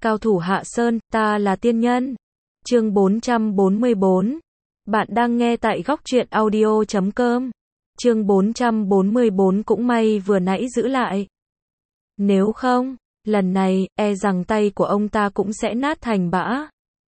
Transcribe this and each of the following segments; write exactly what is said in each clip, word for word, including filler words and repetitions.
Cao thủ Hạ Sơn, ta là tiên nhân. Chương bốn trăm bốn mươi bốn. Bạn đang nghe tại góc truyện audio chấm com. Chương bốn trăm bốn mươi bốn cũng may vừa nãy giữ lại. Nếu không, lần này, e rằng tay của ông ta cũng sẽ nát thành bã.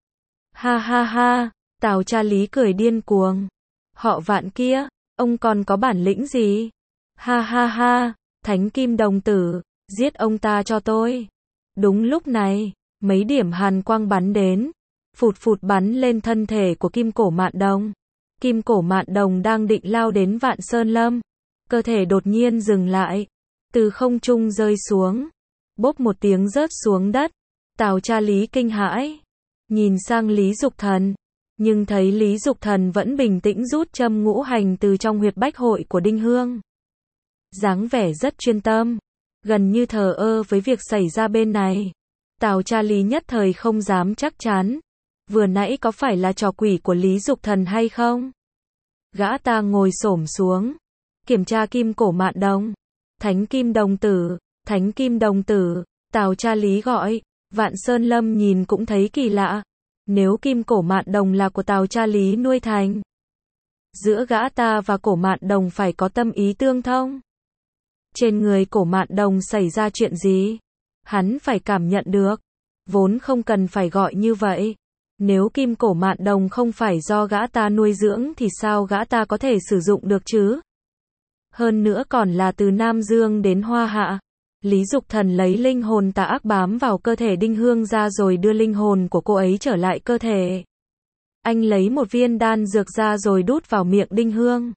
Ha ha ha, Tào Cha Lý cười điên cuồng. Họ Vạn kia, ông còn có bản lĩnh gì? Ha ha ha, Thánh Kim Đồng Tử, giết ông ta cho tôi. Đúng lúc này, mấy điểm hàn quang bắn đến, phụt phụt bắn lên thân thể của Kim Cổ Mạn Đồng. Kim Cổ Mạn Đồng đang định lao đến Vạn Sơn Lâm, cơ thể đột nhiên dừng lại, từ không trung rơi xuống, bốp một tiếng rớt xuống đất. Tào Cha Lý kinh hãi, nhìn sang Lý Dục Thần, nhưng thấy Lý Dục Thần vẫn bình tĩnh rút châm ngũ hành từ trong huyệt bách hội của Đinh Hương. Dáng vẻ rất chuyên tâm, gần như thờ ơ với việc xảy ra bên này. Tào Cha Lý nhất thời không dám chắc chắn, vừa nãy có phải là trò quỷ của Lý Dục Thần hay không? Gã ta ngồi xổm xuống, kiểm tra Kim Cổ Mạn Đồng. Thánh Kim Đồng Tử, Thánh Kim Đồng Tử, Tào Cha Lý gọi. Vạn Sơn Lâm nhìn cũng thấy kỳ lạ. Nếu Kim Cổ Mạn Đồng là của Tào Cha Lý nuôi thành, giữa gã ta và Cổ Mạn Đồng phải có tâm ý tương thông. Trên người Cổ Mạn Đồng xảy ra chuyện gì? Hắn phải cảm nhận được. Vốn không cần phải gọi như vậy. Nếu Kim Cổ Mạn Đồng không phải do gã ta nuôi dưỡng thì sao gã ta có thể sử dụng được chứ? Hơn nữa còn là từ Nam Dương đến Hoa Hạ. Lý Dục Thần lấy linh hồn tà ác bám vào cơ thể Đinh Hương ra rồi đưa linh hồn của cô ấy trở lại cơ thể. Anh lấy một viên đan dược ra rồi đút vào miệng Đinh Hương.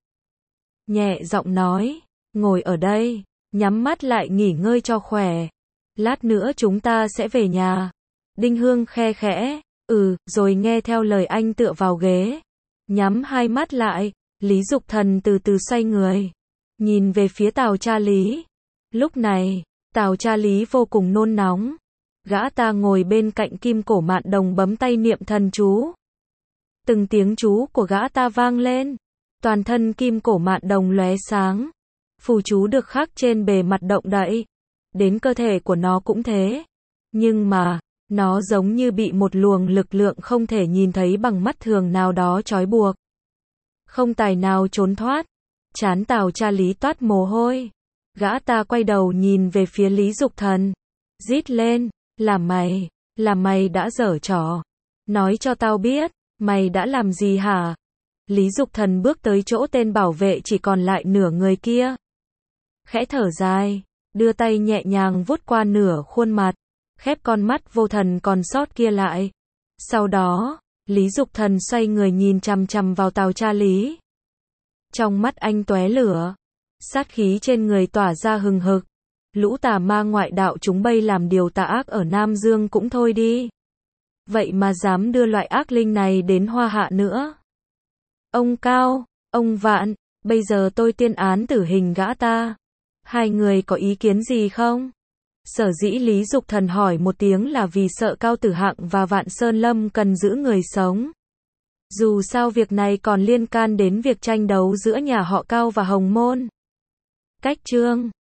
Nhẹ giọng nói, ngồi ở đây, nhắm mắt lại nghỉ ngơi cho khỏe. Lát nữa chúng ta sẽ về nhà. Đinh Hương khe khẽ, ừ, rồi nghe theo lời anh tựa vào ghế. Nhắm hai mắt lại, Lý Dục Thần từ từ xoay người, nhìn về phía Tào Cha Lý. Lúc này, Tào Cha Lý vô cùng nôn nóng. Gã ta ngồi bên cạnh Kim Cổ Mạn Đồng bấm tay niệm thần chú. Từng tiếng chú của gã ta vang lên, toàn thân Kim Cổ Mạn Đồng lóe sáng. Phù chú được khắc trên bề mặt động đậy, đến cơ thể của nó cũng thế. Nhưng mà, nó giống như bị một luồng lực lượng không thể nhìn thấy bằng mắt thường nào đó trói buộc. Không tài nào trốn thoát. Trán Tào Cha Lý toát mồ hôi. Gã ta quay đầu nhìn về phía Lý Dục Thần, rít lên, là mày, là mày đã giở trò. Nói cho tao biết, mày đã làm gì hả? Lý Dục Thần bước tới chỗ tên bảo vệ chỉ còn lại nửa người kia. Khẽ thở dài, đưa tay nhẹ nhàng vuốt qua nửa khuôn mặt, khép con mắt vô thần còn sót kia lại. Sau đó, Lý Dục Thần xoay người nhìn chằm chằm vào Tào Cha Lý. Trong mắt anh tóe lửa, sát khí trên người tỏa ra hừng hực. Lũ tà ma ngoại đạo chúng bay làm điều tà ác ở Nam Dương cũng thôi đi, vậy mà dám đưa loại ác linh này đến Hoa Hạ nữa. Ông Cao, ông Vạn, bây giờ tôi tuyên án tử hình gã ta. Hai người có ý kiến gì không? Sở dĩ Lý Dục Thần hỏi một tiếng là vì sợ Cao Tử Hạng và Vạn Sơn Lâm cần giữ người sống. Dù sao việc này còn liên can đến việc tranh đấu giữa nhà họ Cao và Hồng Môn. Cách chương